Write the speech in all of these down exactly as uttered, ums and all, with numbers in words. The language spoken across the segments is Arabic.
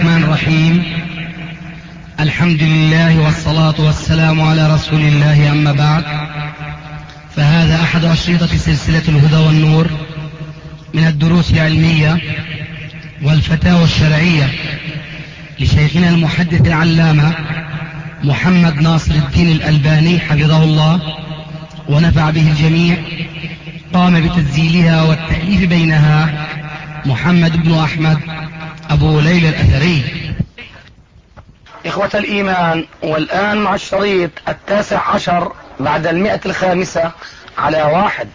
الرحمن الرحيم. الحمد لله والصلاة والسلام على رسول الله، أما بعد، فهذا أحد أشرطة سلسلة الهدى والنور من الدروس العلمية والفتاوى الشرعية لشيخنا المحدث العلامة محمد ناصر الدين الألباني حفظه الله ونفع به الجميع. قام بتسجيلها والتأليف بينها محمد بن أحمد أبو ليلى الأثري. إخوة الإيمان، والآن مع الشريط التاسع عشر بعد المئة الخامسة على واحد.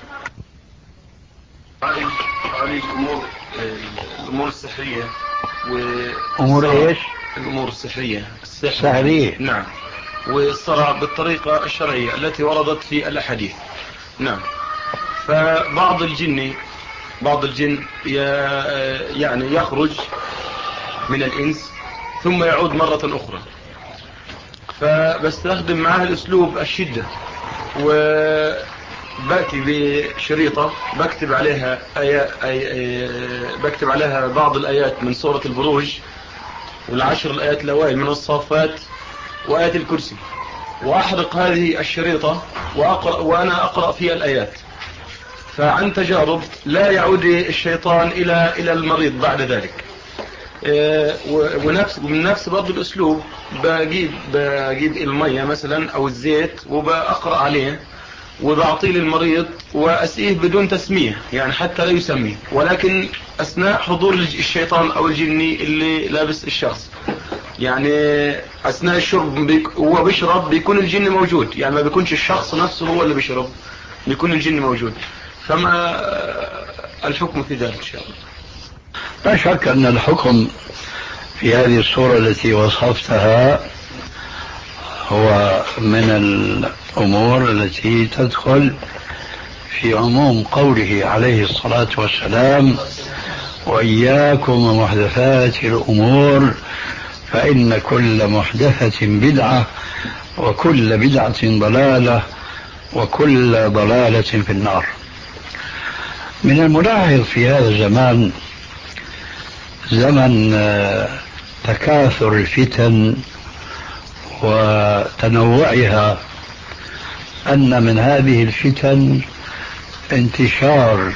هذه الأمور الأمور السحرية أمور إيش؟ الأمور السحرية السحرية، نعم، والصرع بالطريقة الشرعية التي وردت في الأحاديث. نعم. فبعض الجن بعض الجن يعني يخرج من الإنس ثم يعود مرة أخرى، فبستخدم معها الأسلوب الشدة، وبأتي بشريطة بكتب عليها آيات أي بكتب عليها بعض الآيات من سورة البروج والعشر الآيات الأوائل من الصافات وآيات الكرسي، وأحرق هذه الشريطة وأقرأ وأنا أقرأ فيها الآيات. فعن تجارب لا يعود الشيطان إلى إلى المريض بعد ذلك. ونفس من نفس برضه الأسلوب بجيب بجيب المية مثلا أو الزيت وبأقرأ عليه وبعطيه للمريض وأسقيه بدون تسمية، يعني حتى لا يسميه، ولكن أثناء حضور الشيطان أو الجني اللي لابس الشخص، يعني أثناء الشرب بيك هو بيشرب بيكون الجن موجود، يعني ما بيكونش الشخص نفسه هو اللي بيشرب، بيكون الجن موجود. فما الحكم في ذلك إن شاء الله؟ لا شك أن الحكم في هذه الصورة التي وصفتها هو من الأمور التي تدخل في عموم قوله عليه الصلاة والسلام: وإياكم ومحدثات الأمور فإن كل محدثة بدعة وكل بدعة ضلالة وكل ضلالة في النار. من الملاحظ في هذا الزمان، زمن تكاثر الفتن وتنوعها، أن من هذه الفتن انتشار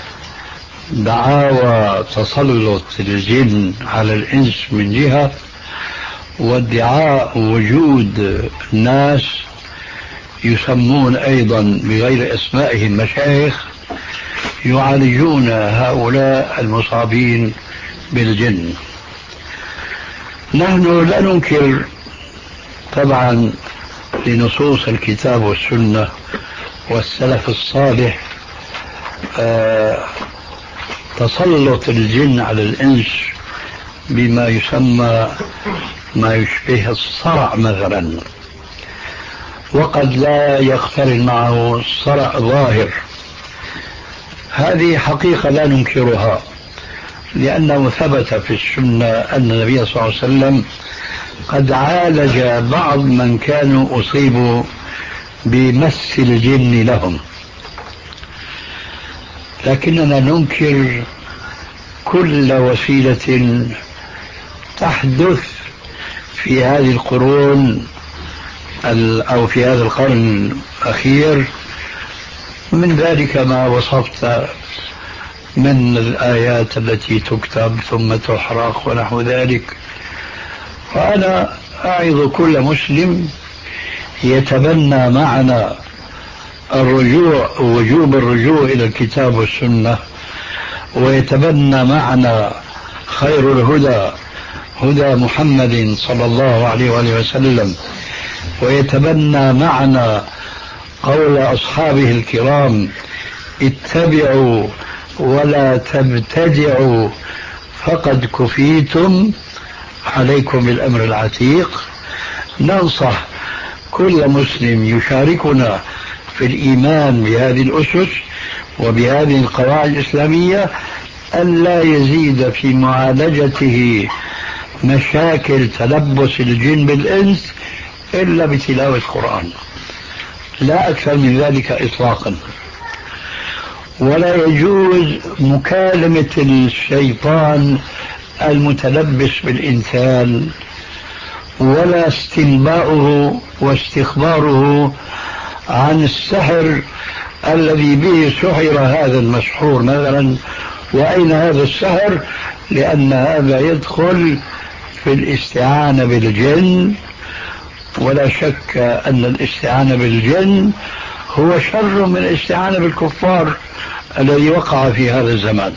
دعاوى تسلط الجن على الإنس من جهة، وادعاء وجود ناس يسمون أيضا بغير أسمائهم مشايخ يعالجون هؤلاء المصابين بالجن. نحن لا ننكر طبعا لنصوص الكتاب والسنة والسلف الصالح آه تسلط الجن على الإنس بما يسمى ما يشبه الصرع مثلا، وقد لا يقترن معه الصرع ظاهر. هذه حقيقة لا ننكرها، لأنه ثبت في السنة أن النبي صلى الله عليه وسلم قد عالج بعض من كانوا أصيبوا بمس الجن لهم. لكننا ننكر كل وسيلة تحدث في هذه القرون أو في هذا القرن الأخير، من ذلك ما وصفت من الآيات التي تكتب ثم تحرق ونحو ذلك. وأنا أعظ كل مسلم يتبنى معنا الرجوع وجوب الرجوع إلى الكتاب والسنة، ويتبنى معنا خير الهدى هدى محمد صلى الله عليه وآله وسلم، ويتبنى معنا قول أصحابه الكرام: اتبعوا ولا تبتدعوا فقد كفيتم، عليكم بالأمر العتيق. ننصح كل مسلم يشاركنا في الإيمان بهذه الأسس وبهذه القواعد الإسلامية أن لا يزيد في معالجته مشاكل تلبس الجن بالإنس إلا بتلاوة القرآن، لا أكثر من ذلك إطلاقا. ولا يجوز مكالمة الشيطان المتلبس بالإنسان ولا استنباؤه واستخباره عن السحر الذي به سحر هذا المسحور مثلا. وأين هذا السحر؟ لأن هذا يدخل في الاستعانة بالجن، ولا شك أن الاستعانة بالجن هو شر من الاستعانة بالكفار الذي وقع في هذا الزمان.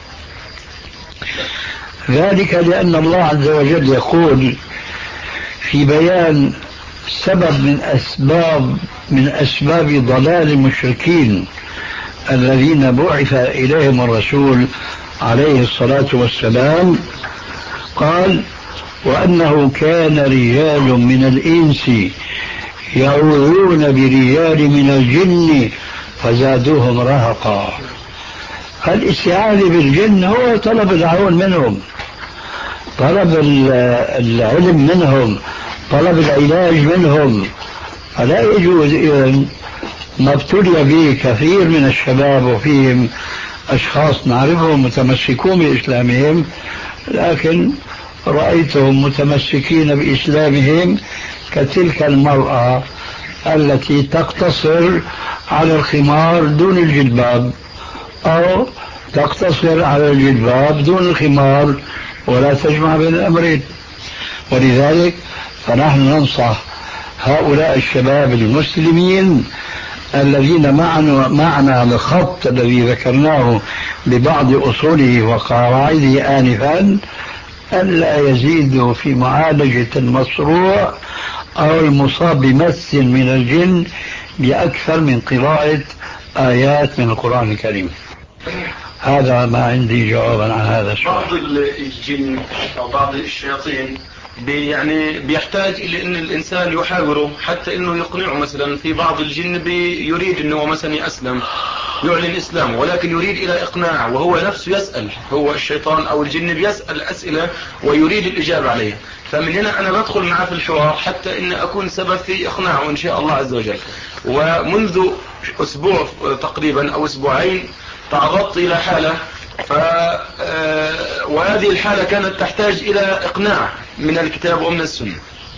ذلك لأن الله عز وجل يقول في بيان سبب من أسباب من أسباب ضلال المشركين الذين بعث إليهم الرسول عليه الصلاة والسلام، قال: وأنه كان رجال من الإنس يعوذون برجال من الجن فزادوهم رهقا. الاستعاذة بالجن هو طلب العون منهم، طلب العلم منهم، طلب العلاج منهم. فلا يجوز إذن ما ابتلي به كثير من الشباب، وفيهم أشخاص نعرفهم متمسكون بإسلامهم، لكن رأيتهم متمسكين بإسلامهم كتلك المرأة التي تقتصر على الخمار دون الجلباب، أو تقتصر على الجلباب دون الخمار، ولا تجمع بين الأمرين. ولذلك فنحن ننصح هؤلاء الشباب المسلمين الذين معنا معنا على الخط الذي ذكرناه ببعض أصوله وقواعده آنفا ألا يزيدوا في معالجة المصروع أو المصاب بمس من الجن بأكثر من قراءة آيات من القرآن الكريم. هذا ما عندي جوابا عن هذا السؤال. بعض الجن أو بعض الشياطين بي يعني بيحتاج إلى أن الإنسان يحاوره حتى أنه يقنعه. مثلا في بعض الجن يريد أنه مثلا يأسلم، يعلن إسلامه، ولكن يريد إلى إقناع، وهو نفسه يسأل، هو الشيطان أو الجن بيسأل أسئلة ويريد الإجابة عليها. فمن هنا أنا بدخل معه في الحوار حتى أن أكون سبب في إقناعه إن شاء الله عز وجل. ومنذ أسبوع تقريبا أو أسبوعين تعرضت إلى حالة، ف وهذه الحالة كانت تحتاج إلى إقناع من الكتاب ومن السنة.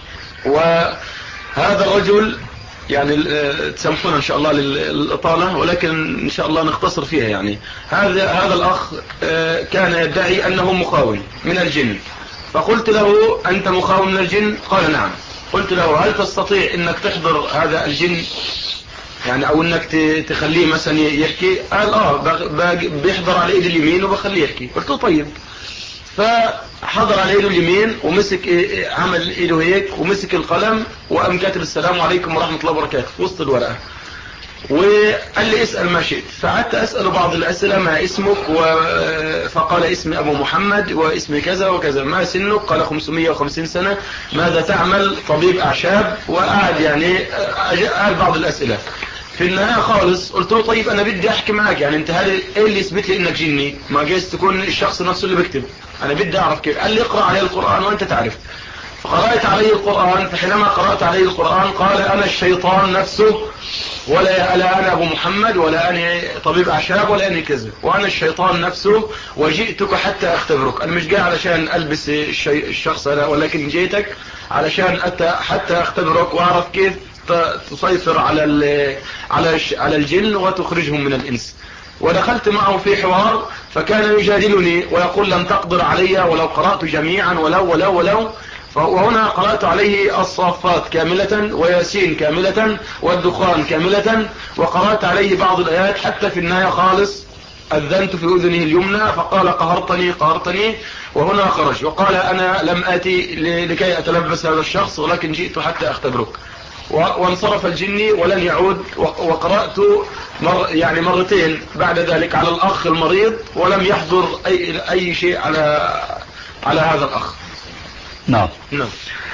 وهذا الرجل يعني تسامحونا إن شاء الله للإطالة، ولكن إن شاء الله نختصر فيها. يعني هذا هذا الأخ كان يدعي أنه مخاون من الجن، فقلت له: أنت مخاون من الجن؟ قال: نعم. قلت له: هل تستطيع أنك تحضر هذا الجن يعني، او انك تخليه مثلا يحكي؟ قال: اه بيحضر على ايد اليمين وبخليه يحكي. قلت له: طيب. فحضر على ايده اليمين ومسك، عمل ايده هيك ومسك القلم وقام كاتب: السلام عليكم ورحمة الله وبركاته في وسط الورقة، وقال لي: اسأل ما شئت. فقعدت اسأله بعض الاسئلة: ما اسمك؟ و... فقال: اسمي ابو محمد، واسمي كذا وكذا. ما سنك؟ قال: خمسمائة وخمسين سنة. ماذا تعمل؟ طبيب اعشاب. وقعد يعني قال بعض الاسئلة. في النهاية خالص قلت له: طيب انا بدي احكي معك، يعني انت هذا ايه اللي يثبت لي انك جني؟ ما جايز تكون الشخص نفسه اللي بيكتب، انا بدي اعرف كيف. قال لي: اقرأ عليه القرآن وانت تعرف. فقرأت عليه القرآن، فحينما قرأت عليه القرآن قال: انا الشيطان نفسه، ولا لا انا ابو محمد، ولا انا طبيب اعشاب، ولا انا كذا، وانا الشيطان نفسه، وجئتك حتى اختبرك. انا مش جاي علشان البس الشي... الشخص هذا، ولكن جيتك علشان حتى اختبرك واعرف كيف تسيطر على ال... على على الجن وتخرجهم من الانس. ودخلت معه في حوار، فكان يجادلني ويقول: لن تقدر علي ولو قرأت جميعا، ولو ولو ولو. وهنا قرأت عليه الصافات كاملة، وياسين كاملة، والدخان كاملة، وقرأت عليه بعض الآيات حتى في النهاية خالص أذنت في أذنه اليمنى فقال: قهرتني قهرتني. وهنا خرج وقال: أنا لم آتي لكي أتلبس هذا الشخص، ولكن جئت حتى أختبرك. وانصرف الجني ولن يعود. وقرأت مر يعني مرتين بعد ذلك على الأخ المريض، ولم يحضر أي, أي شيء على على هذا الأخ. نعم. نعم.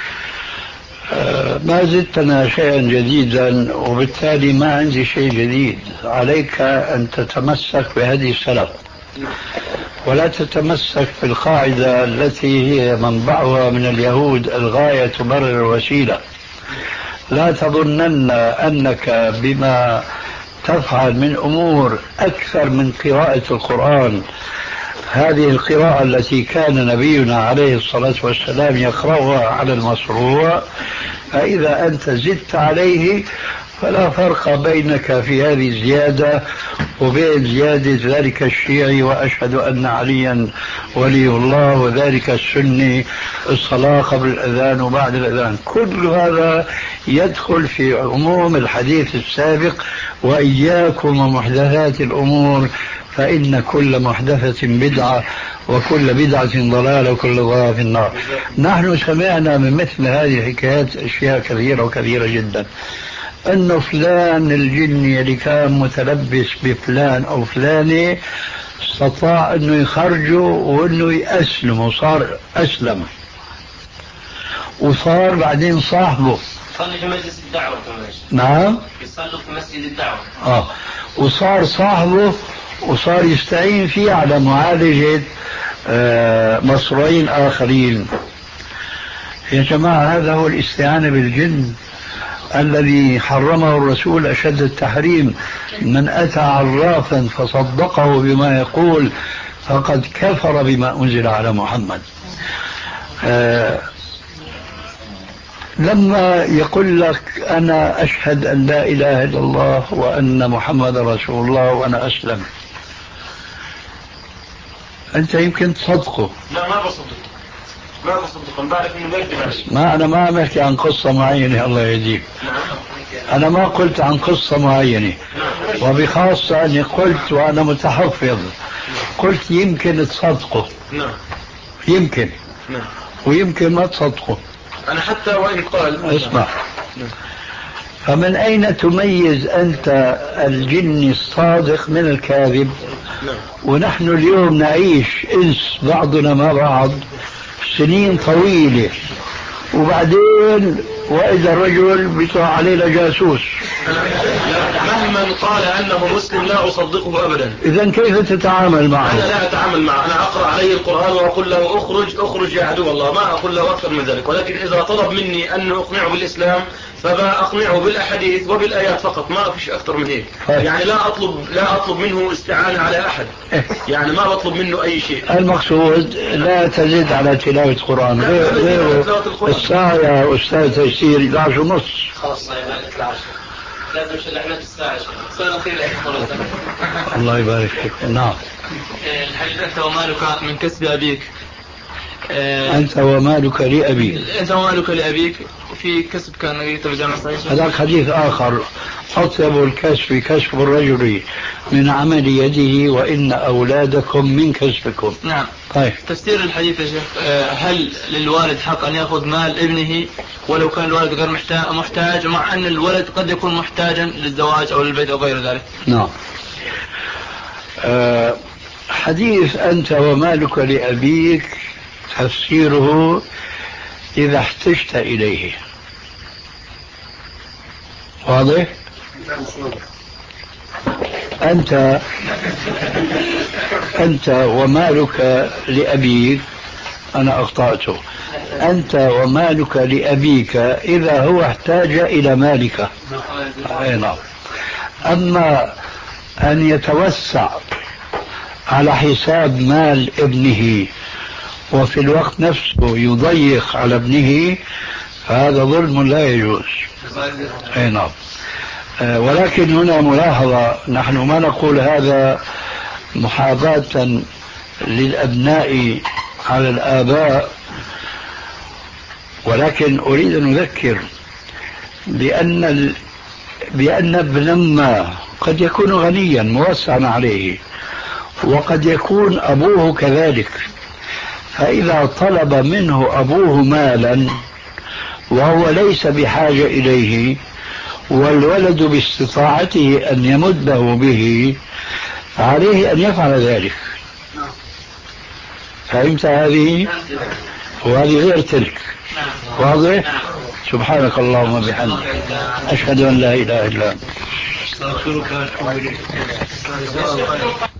آه ما زدتنا شيئا جديدا، وبالتالي ما عندي شيء جديد. عليك أن تتمسك بهذه السلف، ولا تتمسك بالقاعدة التي هي منبعها من اليهود: الغاية تبرر الوسيلة. لا تظنن أنك بما تفعل من أمور أكثر من قراءة القرآن هذه القراءة التي كان نبينا عليه الصلاة والسلام يقرأها على المصروع، فإذا أنت زدت عليه فلا فرق بينك في هذه الزيادة وبين زيادة ذلك الشيعي وأشهد أن عليا ولي الله وذلك السني الصلاة قبل الأذان وبعد الأذان. كل هذا يدخل في عموم الحديث السابق: وإياكم ومحدثات الأمور فإن كل محدثة بدعة وكل بدعة ضلالة وكل ضلالة في النار. نحن سمعنا من مثل هذه الحكايات أشياء كثيرة وكثيرة جدا، أنه فلان الجني اللي كان متلبس بفلان أو فلانة استطاع أنه يخرجه وأنه يأسلم وصار أسلم، وصار بعدين صاحبه. يصلي في مجلس الدعوة كمان. نعم يصلوا في مسجد الدعوة. آه وصار صاحبه وصار يستعين فيه على معالجة آه مصروعين آخرين. يا جماعة هذا هو الاستعانة بالجن الذي حرمه الرسول أشد التحريم: من أتى عرافا فصدقه بما يقول فقد كفر بما أنزل على محمد. آه لما يقول لك أنا أشهد أن لا إله إلا الله وأن محمد رسول الله وأنا أسلم، أنت يمكن تصدقه. لا ما بصدق ما بصدق بعرف إنه بيكذب. ما أنا ما بحكي عن قصة معينة الله يهديك، أنا ما قلت عن قصة معينة، وبخاصة أني قلت وأنا متحفظ، قلت يمكن تصدقه. نعم يمكن. نعم ويمكن ما تصدقه. أنا حتى وإن قال اسمع، فمن أين تميز أنت الجن الصادق من الكاذب؟ ونحن اليوم نعيش إنس بعضنا مع بعض سنين طويلة، وبعدين وإذا الرجل بيطلع علينا جاسوس. مهما قال أنه مسلم لا أصدقه أبدا. إذن كيف تتعامل معه؟ أنا لا أتعامل معه، أنا أقرأ عليه القرآن وأقول له أخرج أخرج يا عدو الله، ما أقول له أكثر من ذلك. ولكن إذا طلب مني أن أقنعه بالإسلام فبأقنعه بالأحاديث وبالآيات فقط، ما فيش أكثر من هيك. يعني لا أطلب لا أطلب منه استعانة على أحد، يعني ما بطلب منه أي شيء. المقصود لا تزيد على تلاوة القرآن. غير الساعة يا أستاذ تيسير إحدى عشر ونص. خلاص لازم شلحنا الساعة. سؤال أخير الله يبارك فيك. نعم. الحديث أنت ومالك من كسب أبيك. أنت ومالك لأبيك. أنت ومالك لأبيك في كسب كان قريت بجامع صحيح. هذا حديث آخر: أطيب الكسب كسب الرجل من عمل يده وإن أولادكم من كسبكم. نعم. طيب تفسير الحديث يا شيخ، هل للوالد حق أن يأخذ مال ابنه ولو كان الوالد غير محتاج، مع أن الولد قد يكون محتاجا للزواج أو للبيت أو غير ذلك؟ نعم. أه حديث أنت ومالك لأبيك تفسيره إذا احتجت إليه. واضح؟ أنت أنت ومالك لأبيك، أنا أخطأته. أنت ومالك لأبيك إذا هو احتاج إلى مالك. نعم. أما أن يتوسع على حساب مال ابنه وفي الوقت نفسه يضيق على ابنه فهذا ظلم لا يجوز. أي نعم. أه ولكن هنا ملاحظة، نحن ما نقول هذا محاباة للأبناء على الآباء، ولكن أريد أن أذكر بأن ال... بأن ابن ما قد يكون غنيا موسعا عليه وقد يكون أبوه كذلك، فإذا طلب منه أبوه مالا وهو ليس بحاجة إليه والولد باستطاعته أن يمده به عليه أن يفعل ذلك. فهمت هذه؟ وهذه غير تلك. واضح؟ سبحانك اللهم وبحمدك أشهد أن لا إله إلا أنت.